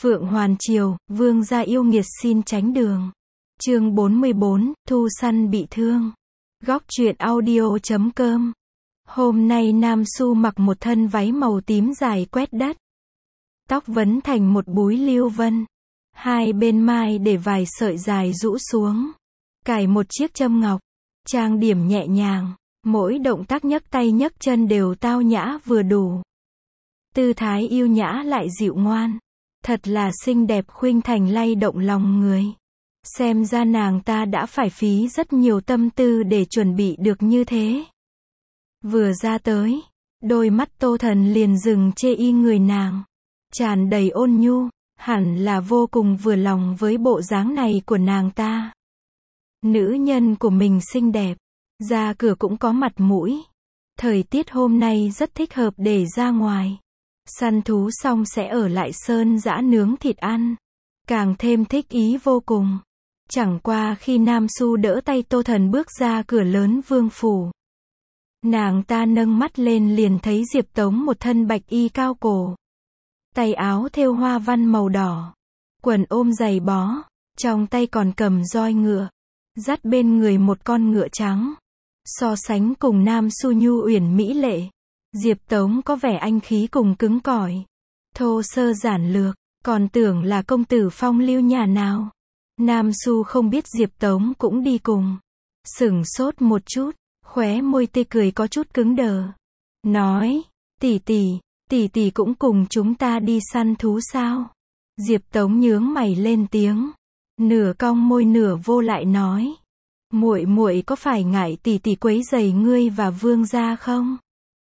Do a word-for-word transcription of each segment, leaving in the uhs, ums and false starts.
Phượng Hoàn Triều, vương gia yêu nghiệt xin tránh đường. Chương bốn mươi bốn, Thu Săn bị thương. Góc truyện audio chấm com. Hôm nay Nam Xu mặc một thân váy màu tím dài quét đất. Tóc vấn thành một búi lưu vân. Hai bên mai để vài sợi dài rũ xuống. Cài một chiếc châm ngọc. Trang điểm nhẹ nhàng. Mỗi động tác nhấc tay nhấc chân đều tao nhã vừa đủ. Tư thái yêu nhã lại dịu ngoan. Thật là xinh đẹp khuynh thành lay động lòng người. Xem ra nàng ta đã phải phí rất nhiều tâm tư để chuẩn bị được như thế. Vừa ra tới, đôi mắt Tô Thần liền dừng chê y người nàng. Tràn đầy ôn nhu, hẳn là vô cùng vừa lòng với bộ dáng này của nàng ta. Nữ nhân của mình xinh đẹp, ra cửa cũng có mặt mũi. Thời tiết hôm nay rất thích hợp để ra ngoài. Săn thú xong sẽ ở lại sơn dã nướng thịt ăn. Càng thêm thích ý vô cùng. Chẳng qua khi Nam Xu đỡ tay Tô Thần bước ra cửa lớn vương phủ. Nàng ta nâng mắt lên liền thấy Diệp Tống một thân bạch y cao cổ. Tay áo thêu hoa văn màu đỏ. Quần ôm giày bó. Trong tay còn cầm roi ngựa. Dắt bên người một con ngựa trắng. So sánh cùng Nam Xu nhu uyển mỹ lệ. Diệp Tống có vẻ anh khí cùng cứng cỏi. Thô sơ giản lược. Còn tưởng là công tử phong lưu nhà nào. Nam Xu không biết Diệp Tống cũng đi cùng. Sửng sốt một chút. Khóe môi tê cười có chút cứng đờ. Nói. Tỷ tỷ. Tỷ tỷ cũng cùng chúng ta đi săn thú sao? Diệp Tống nhướng mày lên tiếng. Nửa cong môi nửa vô lại nói. Muội muội có phải ngại tỷ tỷ quấy rầy ngươi và vương gia không?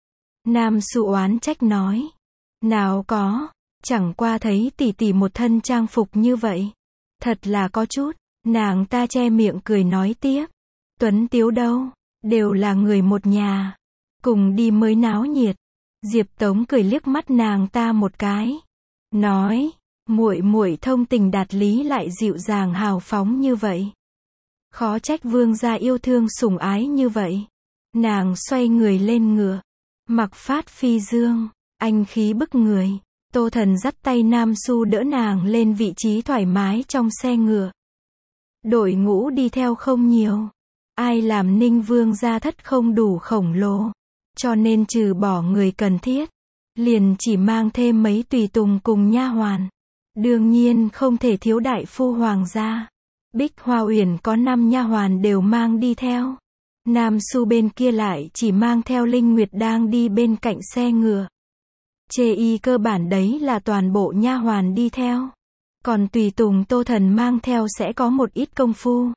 Nam Xu oán trách nói. Nào có. Chẳng qua thấy tỷ tỷ một thân trang phục như vậy. Thật là có chút. Nàng ta che miệng cười nói tiếp. Tuấn Tiếu đâu? Đều là người một nhà. Cùng đi mới náo nhiệt. Diệp Tống cười liếc mắt nàng ta một cái. Nói. Muội muội thông tình đạt lý lại dịu dàng hào phóng như vậy. Khó trách vương gia yêu thương sủng ái như vậy. Nàng xoay người lên ngựa. Mặc phát phi dương. Anh khí bức người. Tô Thần dắt tay Nam Xu đỡ nàng lên vị trí thoải mái trong xe ngựa. Đội ngũ đi theo không nhiều. Ai làm Ninh vương gia thất không đủ khổng lồ. Cho nên trừ bỏ người cần thiết. Liền chỉ mang thêm mấy tùy tùng cùng nha hoàn. Đương nhiên không thể thiếu đại phu hoàng gia. Bích Hoa Uyển có năm nha hoàn đều mang đi theo. Nam Xu bên kia lại chỉ mang theo Linh Nguyệt đang đi bên cạnh xe ngựa. Chê y cơ bản đấy là toàn bộ nha hoàn đi theo. Còn tùy tùng Tô Thần mang theo sẽ có một ít công phu.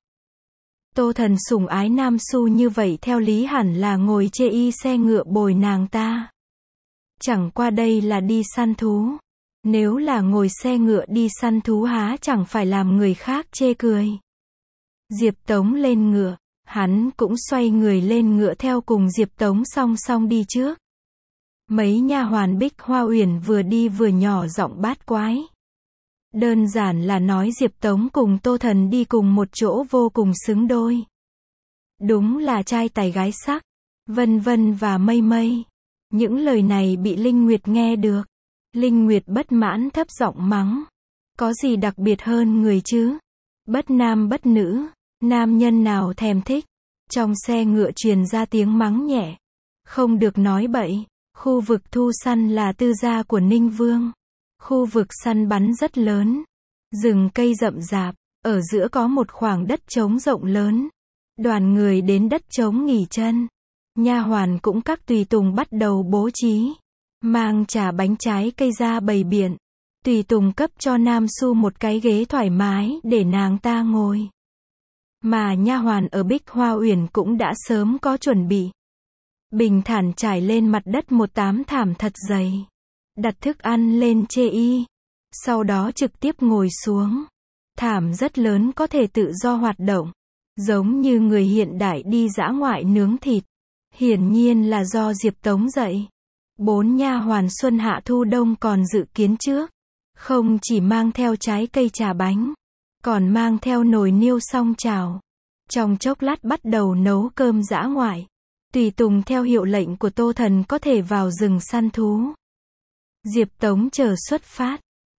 Tô Thần sủng ái Nam Xu như vậy theo lý hẳn là ngồi chê y xe ngựa bồi nàng ta. Chẳng qua đây là đi săn thú. Nếu là ngồi xe ngựa đi săn thú há chẳng phải làm người khác chê cười. Diệp Tống lên ngựa. Hắn cũng xoay người lên ngựa theo cùng Diệp Tống song song đi trước. Mấy nha hoàn Bích Hoa Uyển vừa đi vừa nhỏ giọng bát quái. Đơn giản là nói Diệp Tống cùng Tô Thần đi cùng một chỗ vô cùng xứng đôi. Đúng là trai tài gái sắc. Vân vân và mây mây. Những lời này bị Linh Nguyệt nghe được. Linh Nguyệt bất mãn thấp giọng mắng. Có gì đặc biệt hơn người chứ? Bất nam bất nữ. Nam nhân nào thèm thích. Trong xe ngựa truyền ra tiếng mắng nhẹ. Không được nói bậy. Khu vực thu săn là tư gia của Ninh Vương. Khu vực săn bắn rất lớn. Rừng cây rậm rạp. Ở giữa có một khoảng đất trống rộng lớn. Đoàn người đến đất trống nghỉ chân. Nha hoàn cũng các tùy tùng bắt đầu bố trí. Mang trà bánh trái cây ra bày biện. Tùy tùng cấp cho Nam Xu một cái ghế thoải mái để nàng ta ngồi. Mà nha hoàn ở Bích Hoa Uyển cũng đã sớm có chuẩn bị. Bình thản trải lên mặt đất một tấm thảm thật dày. Đặt thức ăn lên chê y. Sau đó trực tiếp ngồi xuống. Thảm rất lớn có thể tự do hoạt động. Giống như người hiện đại đi dã ngoại nướng thịt. Hiển nhiên là do Diệp Tống dạy. Bốn nha hoàn xuân hạ thu đông còn dự kiến trước. Không chỉ mang theo trái cây trà bánh. Còn mang theo nồi niêu song chảo. Trong chốc lát bắt đầu nấu cơm dã ngoại. Tùy tùng theo hiệu lệnh của Tô Thần có thể vào rừng săn thú. Diệp Tống chờ xuất phát.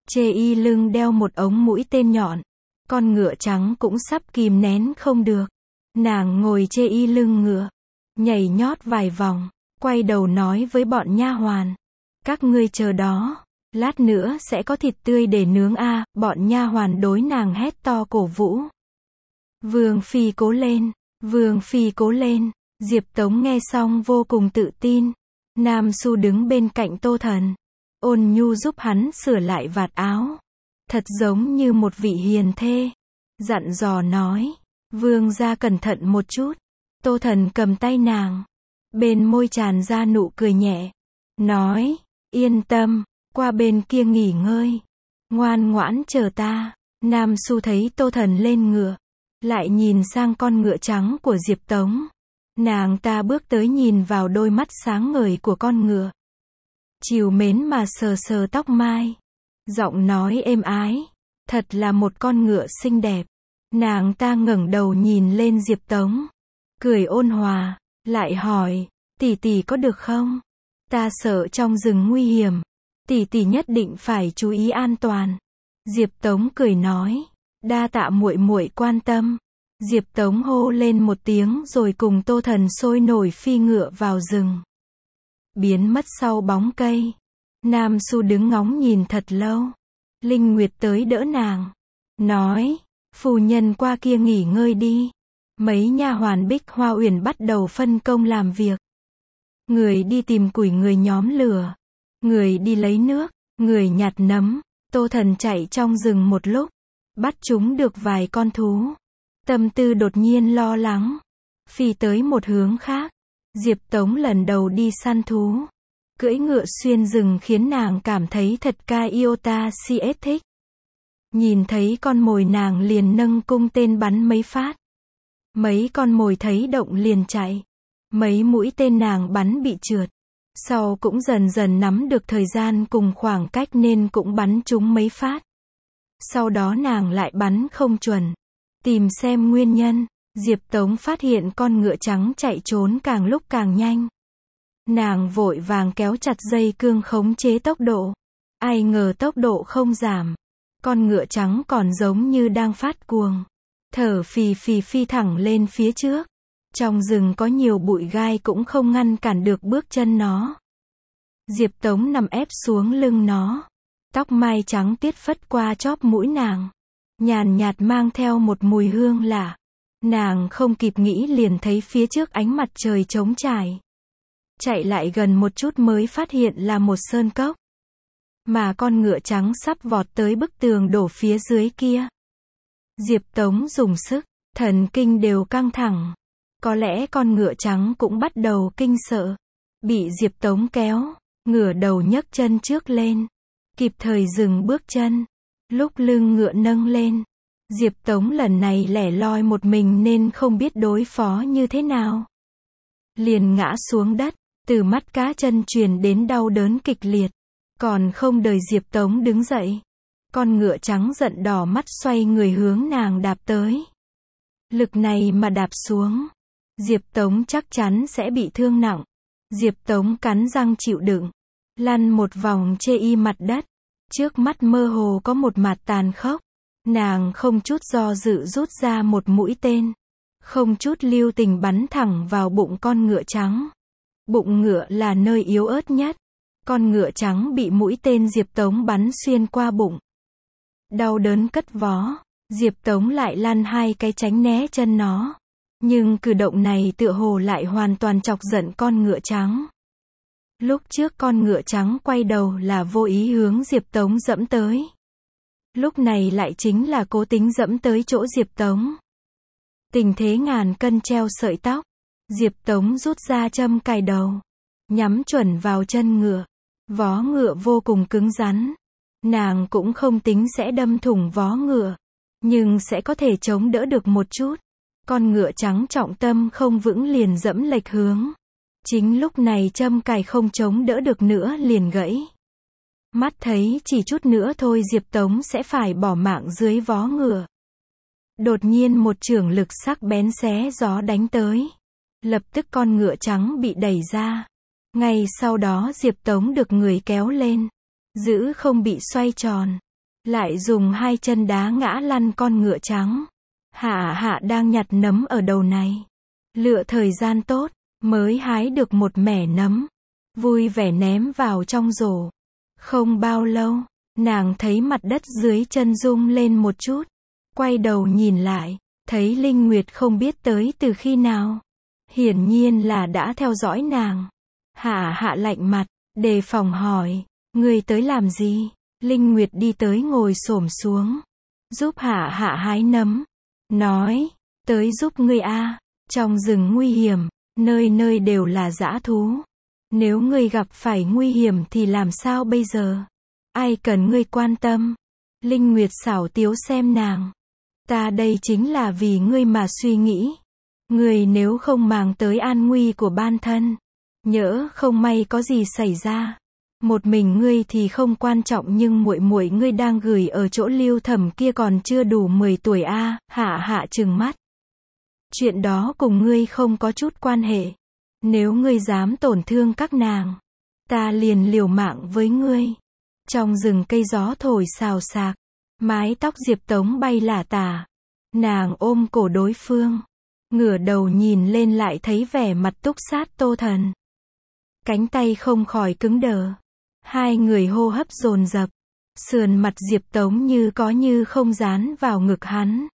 Chê y lưng đeo một ống mũi tên nhọn. Con ngựa trắng cũng sắp kìm nén không được. Nàng ngồi chê y lưng ngựa, nhảy nhót vài vòng, quay đầu nói với bọn nha hoàn. Các ngươi chờ đó, lát nữa sẽ có thịt tươi để nướng a. À, bọn nha hoàn đối nàng hét to cổ vũ. Vương phi cố lên, Vương phi cố lên. Diệp Tống nghe xong vô cùng tự tin. Nam Xu đứng bên cạnh Tô Thần, ôn nhu giúp hắn sửa lại vạt áo. Thật giống như một vị hiền thê. Dặn dò nói, Vương gia cẩn thận một chút. Tô Thần cầm tay nàng, bên môi tràn ra nụ cười nhẹ, nói, yên tâm, qua bên kia nghỉ ngơi, ngoan ngoãn chờ ta. Nam Xu thấy Tô Thần lên ngựa, lại nhìn sang con ngựa trắng của Diệp Tống. Nàng ta bước tới nhìn vào đôi mắt sáng ngời của con ngựa, trìu mến mà sờ sờ tóc mai, giọng nói êm ái, thật là một con ngựa xinh đẹp. Nàng ta ngẩng đầu nhìn lên Diệp Tống, cười ôn hòa, lại hỏi, tỷ tỷ có được không? Ta sợ trong rừng nguy hiểm, tỷ tỷ nhất định phải chú ý an toàn. Diệp Tống cười nói, đa tạ muội muội quan tâm. Diệp Tống hô lên một tiếng rồi cùng Tô Thần sôi nổi phi ngựa vào rừng, biến mất sau bóng cây. Nam Xu đứng ngóng nhìn thật lâu. Linh Nguyệt tới đỡ nàng, nói, phu nhân qua kia nghỉ ngơi đi. Mấy nha hoàn Bích Hoa Uyển bắt đầu phân công làm việc. Người đi tìm củi, người nhóm lửa, người đi lấy nước, người nhặt nấm. Tô Thần chạy trong rừng một lúc, bắt chúng được vài con thú. Tâm tư đột nhiên lo lắng, phi tới một hướng khác. Diệp Tống lần đầu đi săn thú, cưỡi ngựa xuyên rừng khiến nàng cảm thấy thật ca iota siết thích. Nhìn thấy con mồi nàng liền nâng cung tên bắn mấy phát. Mấy con mồi thấy động liền chạy. Mấy mũi tên nàng bắn bị trượt. Sau cũng dần dần nắm được thời gian cùng khoảng cách nên cũng bắn trúng mấy phát. Sau đó nàng lại bắn không chuẩn. Tìm xem nguyên nhân, Diệp Tống phát hiện con ngựa trắng chạy trốn càng lúc càng nhanh. Nàng vội vàng kéo chặt dây cương khống chế tốc độ. Ai ngờ tốc độ không giảm. Con ngựa trắng còn giống như đang phát cuồng. Thở phì phì phi thẳng lên phía trước. Trong rừng có nhiều bụi gai cũng không ngăn cản được bước chân nó. Diệp Tống nằm ép xuống lưng nó. Tóc mai trắng tiết phất qua chóp mũi nàng. Nhàn nhạt mang theo một mùi hương lạ. Nàng không kịp nghĩ liền thấy phía trước ánh mặt trời trống trải. Chạy lại gần một chút mới phát hiện là một sơn cốc. Mà con ngựa trắng sắp vọt tới bức tường đổ phía dưới kia. Diệp Tống dùng sức, thần kinh đều căng thẳng. Có lẽ con ngựa trắng cũng bắt đầu kinh sợ. Bị Diệp Tống kéo, ngửa đầu nhấc chân trước lên. Kịp thời dừng bước chân. Lúc lưng ngựa nâng lên, Diệp Tống lần này lẻ loi một mình nên không biết đối phó như thế nào. Liền ngã xuống đất, từ mắt cá chân truyền đến đau đớn kịch liệt. Còn không đợi Diệp Tống đứng dậy, con ngựa trắng giận đỏ mắt xoay người hướng nàng đạp tới. Lực này mà đạp xuống, Diệp Tống chắc chắn sẽ bị thương nặng. Diệp Tống cắn răng chịu đựng, lăn một vòng chê y mặt đất. Trước mắt mơ hồ có một mặt tàn khốc. Nàng không chút do dự rút ra một mũi tên. Không chút lưu tình bắn thẳng vào bụng con ngựa trắng. Bụng ngựa là nơi yếu ớt nhất. Con ngựa trắng bị mũi tên Diệp Tống bắn xuyên qua bụng. Đau đớn cất vó. Diệp Tống lại lăn hai cái tránh né chân nó. Nhưng cử động này tựa hồ lại hoàn toàn chọc giận con ngựa trắng. Lúc trước con ngựa trắng quay đầu là vô ý hướng Diệp Tống dẫm tới. Lúc này lại chính là cố tính dẫm tới chỗ Diệp Tống. Tình thế ngàn cân treo sợi tóc. Diệp Tống rút ra châm cài đầu, nhắm chuẩn vào chân ngựa. Vó ngựa vô cùng cứng rắn. Nàng cũng không tính sẽ đâm thủng vó ngựa, nhưng sẽ có thể chống đỡ được một chút. Con ngựa trắng trọng tâm không vững liền dẫm lệch hướng. Chính lúc này châm cài không chống đỡ được nữa liền gãy. Mắt thấy chỉ chút nữa thôi Diệp Tống sẽ phải bỏ mạng dưới vó ngựa. Đột nhiên một chưởng lực sắc bén xé gió đánh tới. Lập tức con ngựa trắng bị đẩy ra. Ngay sau đó Diệp Tống được người kéo lên, giữ không bị xoay tròn. lại dùng hai chân đá ngã lăn con ngựa trắng. Hạ hạ đang nhặt nấm ở đầu này. Lựa thời gian tốt, mới hái được một mẻ nấm. Vui vẻ ném vào trong rổ. Không bao lâu, nàng thấy mặt đất dưới chân rung lên một chút. Quay đầu nhìn lại, thấy Linh Nguyệt không biết tới từ khi nào. Hiển nhiên là đã theo dõi nàng. Hạ hạ lạnh mặt, đề phòng hỏi, ngươi tới làm gì? Linh Nguyệt đi tới ngồi xổm xuống, giúp hạ hạ hái nấm. Nói, tới giúp ngươi a, trong rừng nguy hiểm, nơi nơi đều là dã thú. Nếu ngươi gặp phải nguy hiểm thì làm sao bây giờ? Ai cần ngươi quan tâm? Linh Nguyệt xảo tiếu xem nàng. Ta đây chính là vì ngươi mà suy nghĩ. Ngươi nếu không màng tới an nguy của bản thân, nhỡ không may có gì xảy ra, một mình ngươi thì không quan trọng, nhưng muội muội ngươi đang gửi ở chỗ Lưu Thẩm kia còn chưa đủ mười tuổi a. À, hạ hạ trừng mắt. Chuyện đó cùng ngươi không có chút quan hệ. Nếu ngươi dám tổn thương các nàng, ta liền liều mạng với ngươi. Trong rừng cây gió thổi xào xạc, mái tóc Diệp Tống bay lả tả. Nàng ôm cổ đối phương, ngửa đầu nhìn lên lại thấy vẻ mặt túc sát Tô Thần. Cánh tay không khỏi cứng đờ. Hai người hô hấp dồn dập. Sườn mặt Diệp Tống như có như không dán vào ngực hắn.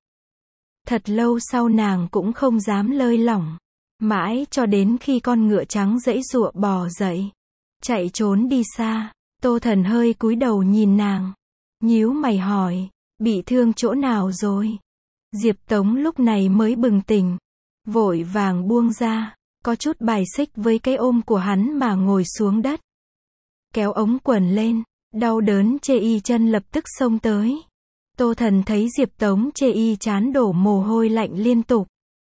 Thật lâu sau nàng cũng không dám lơi lỏng. Mãi cho đến khi con ngựa trắng giãy giụa bò dậy, chạy trốn đi xa. Tô Thần hơi cúi đầu nhìn nàng, nhíu mày hỏi, bị thương chỗ nào rồi? Diệp Tống lúc này mới bừng tỉnh, vội vàng buông ra, có chút bài xích với cái ôm của hắn mà ngồi xuống đất. Kéo ống quần lên, đau đớn chê y chân lập tức xông tới. Tô Thần thấy Diệp Tống chê y chán đổ mồ hôi lạnh liên tục,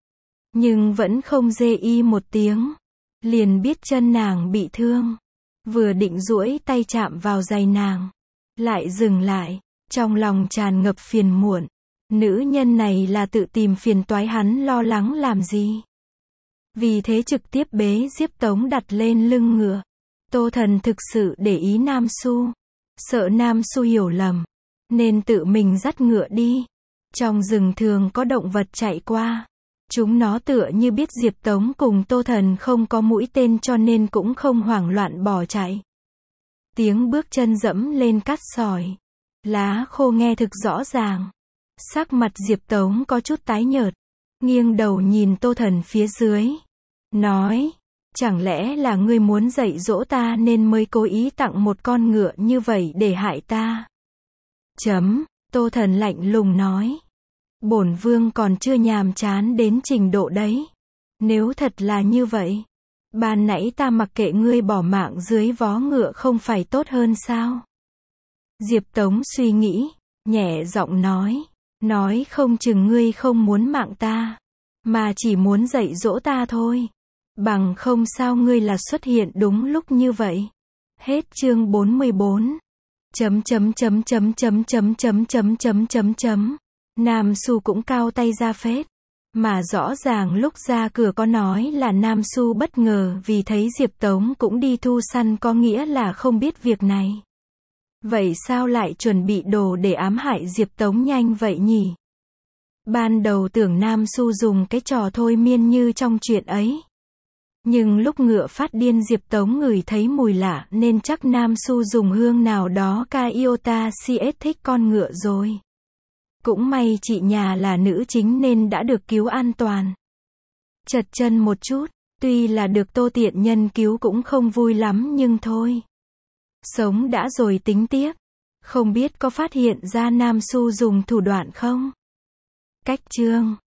nhưng vẫn không rê y một tiếng, liền biết chân nàng bị thương. Vừa định duỗi tay chạm vào giày nàng, lại dừng lại, trong lòng tràn ngập phiền muộn. Nữ nhân này là tự tìm phiền toái, hắn lo lắng làm gì? Vì thế trực tiếp bế Diệp Tống đặt lên lưng ngựa. Tô Thần thực sự để ý Nam Xu, sợ Nam Xu hiểu lầm, nên tự mình dắt ngựa đi. Trong rừng thường có động vật chạy qua. Chúng nó tựa như biết Diệp Tống cùng Tô Thần không có mũi tên cho nên cũng không hoảng loạn bỏ chạy. Tiếng bước chân dẫm lên cát sỏi, lá khô nghe thực rõ ràng. Sắc mặt Diệp Tống có chút tái nhợt, nghiêng đầu nhìn Tô Thần phía dưới, nói, chẳng lẽ là ngươi muốn dạy dỗ ta nên mới cố ý tặng một con ngựa như vậy để hại ta? Chấm, Tô Thần lạnh lùng nói. Bổn vương còn chưa nhàm chán đến trình độ đấy. Nếu thật là như vậy, ban nãy ta mặc kệ ngươi bỏ mạng dưới vó ngựa không phải tốt hơn sao? Diệp Tống suy nghĩ, nhẹ giọng nói, nói không chừng ngươi không muốn mạng ta, mà chỉ muốn dạy dỗ ta thôi. Bằng không sao ngươi là xuất hiện đúng lúc như vậy. Hết chương bốn mươi bốn. Chấm chấm chấm chấm chấm chấm chấm chấm chấm chấm chấm. Nam Xu cũng cao tay ra phết. Mà rõ ràng lúc ra cửa có nói là Nam Xu bất ngờ vì thấy Diệp Tống cũng đi thu săn, có nghĩa là không biết việc này. Vậy sao lại chuẩn bị đồ để ám hại Diệp Tống nhanh vậy nhỉ? Ban đầu tưởng Nam Xu dùng cái trò thôi miên như trong chuyện ấy. Nhưng lúc ngựa phát điên Diệp Tống ngửi thấy mùi lạ nên chắc Nam Xu dùng hương nào đó ca iota cs thích con ngựa rồi. Cũng may chị nhà là nữ chính nên đã được cứu an toàn. Chật chân một chút, tuy là được Tô Tiện Nhân cứu cũng không vui lắm nhưng thôi. Sống đã rồi tính tiếp. Không biết có phát hiện ra Nam Xu dùng thủ đoạn không? Cách chương